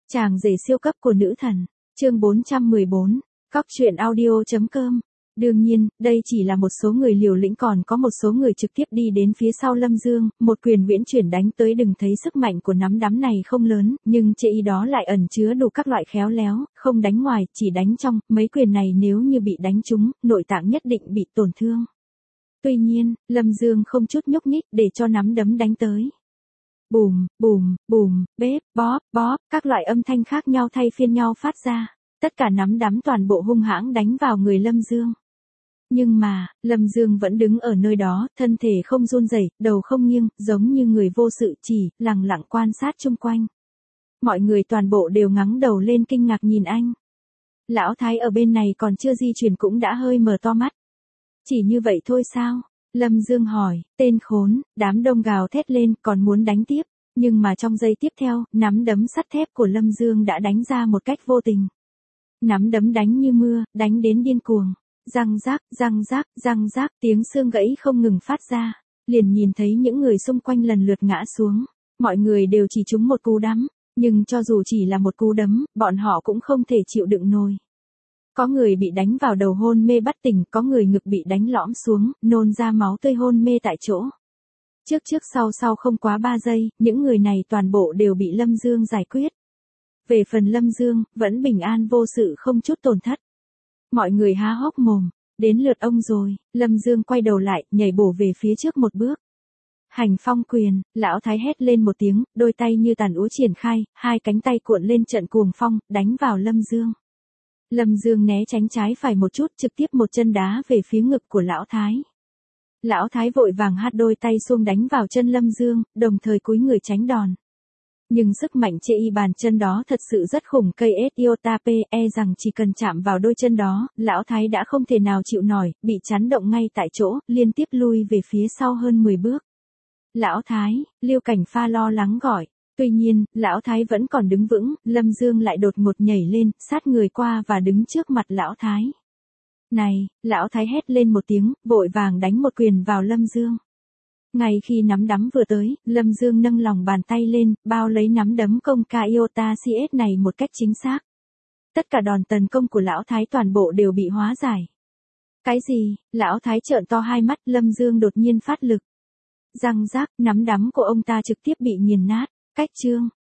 Chàng rể siêu cấp của nữ thần, chương 414, Cóc truyện audio.com. Đương nhiên, đây chỉ là một số người liều lĩnh, còn có một số người trực tiếp đi đến phía sau Lâm Dương, một quyền uyển chuyển đánh tới. Đừng thấy sức mạnh của nắm đấm này không lớn, nhưng chệ ý đó lại ẩn chứa đủ các loại khéo léo, không đánh ngoài, chỉ đánh trong. Mấy quyền này nếu như bị đánh trúng, nội tạng nhất định bị tổn thương. Tuy nhiên, Lâm Dương không chút nhúc nhích để cho nắm đấm đánh tới. Bùm, bùm, bùm, bếp, bóp, bóp, các loại âm thanh khác nhau thay phiên nhau phát ra. Tất cả nắm đấm toàn bộ hung hãng đánh vào người Lâm Dương. Nhưng mà, Lâm Dương vẫn đứng ở nơi đó, thân thể không run rẩy, đầu không nghiêng, giống như người vô sự, chỉ lặng lặng quan sát chung quanh. Mọi người toàn bộ đều ngẩng đầu lên kinh ngạc nhìn anh. Lão Thái ở bên này còn chưa di chuyển cũng đã hơi mở to mắt. Chỉ như vậy thôi sao? Lâm Dương hỏi, tên khốn. Đám đông gào thét lên, còn muốn đánh tiếp. Nhưng mà trong giây tiếp theo, nắm đấm sắt thép của Lâm Dương đã đánh ra một cách vô tình. Nắm đấm đánh như mưa, đánh đến điên cuồng. Răng rác, răng rác, răng rác, tiếng xương gãy không ngừng phát ra. Liền nhìn thấy những người xung quanh lần lượt ngã xuống. Mọi người đều chỉ trúng một cú đấm, nhưng cho dù chỉ là một cú đấm, bọn họ cũng không thể chịu đựng nổi. Có người bị đánh vào đầu hôn mê bất tỉnh, có người ngực bị đánh lõm xuống, nôn ra máu tươi hôn mê tại chỗ. Trước sau không quá 3 giây, những người này toàn bộ đều bị Lâm Dương giải quyết. Về phần Lâm Dương, vẫn bình an vô sự không chút tổn thất. Mọi người há hốc mồm, đến lượt ông rồi. Lâm Dương quay đầu lại, nhảy bổ về phía trước một bước. Hành phong quyền, lão Thái hét lên một tiếng, đôi tay như tàn úa triển khai, hai cánh tay cuộn lên trận cuồng phong, đánh vào Lâm Dương. Lâm Dương né tránh trái phải một chút, trực tiếp một chân đá về phía ngực của lão Thái. Lão Thái vội vàng hất đôi tay xuống đánh vào chân Lâm Dương, đồng thời cúi người tránh đòn. Nhưng sức mạnh chệ y bàn chân đó thật sự rất khủng, cây iota pe rằng chỉ cần chạm vào đôi chân đó, lão Thái đã không thể nào chịu nổi, bị chấn động ngay tại chỗ, liên tiếp lui về phía sau hơn 10 bước. Lão Thái, Liêu Cảnh Pha lo lắng gọi. Tuy nhiên, lão Thái vẫn còn đứng vững, Lâm Dương lại đột ngột nhảy lên, sát người qua và đứng trước mặt lão Thái. Này, lão Thái hét lên một tiếng, vội vàng đánh một quyền vào Lâm Dương. Ngay khi nắm đấm vừa tới, Lâm Dương nâng lòng bàn tay lên, bao lấy nắm đấm công Iota CS này một cách chính xác. Tất cả đòn tấn công của lão Thái toàn bộ đều bị hóa giải. Cái gì? Lão Thái trợn to hai mắt, Lâm Dương đột nhiên phát lực. Răng rác, nắm đấm của ông ta trực tiếp bị nghiền nát. Cách chương,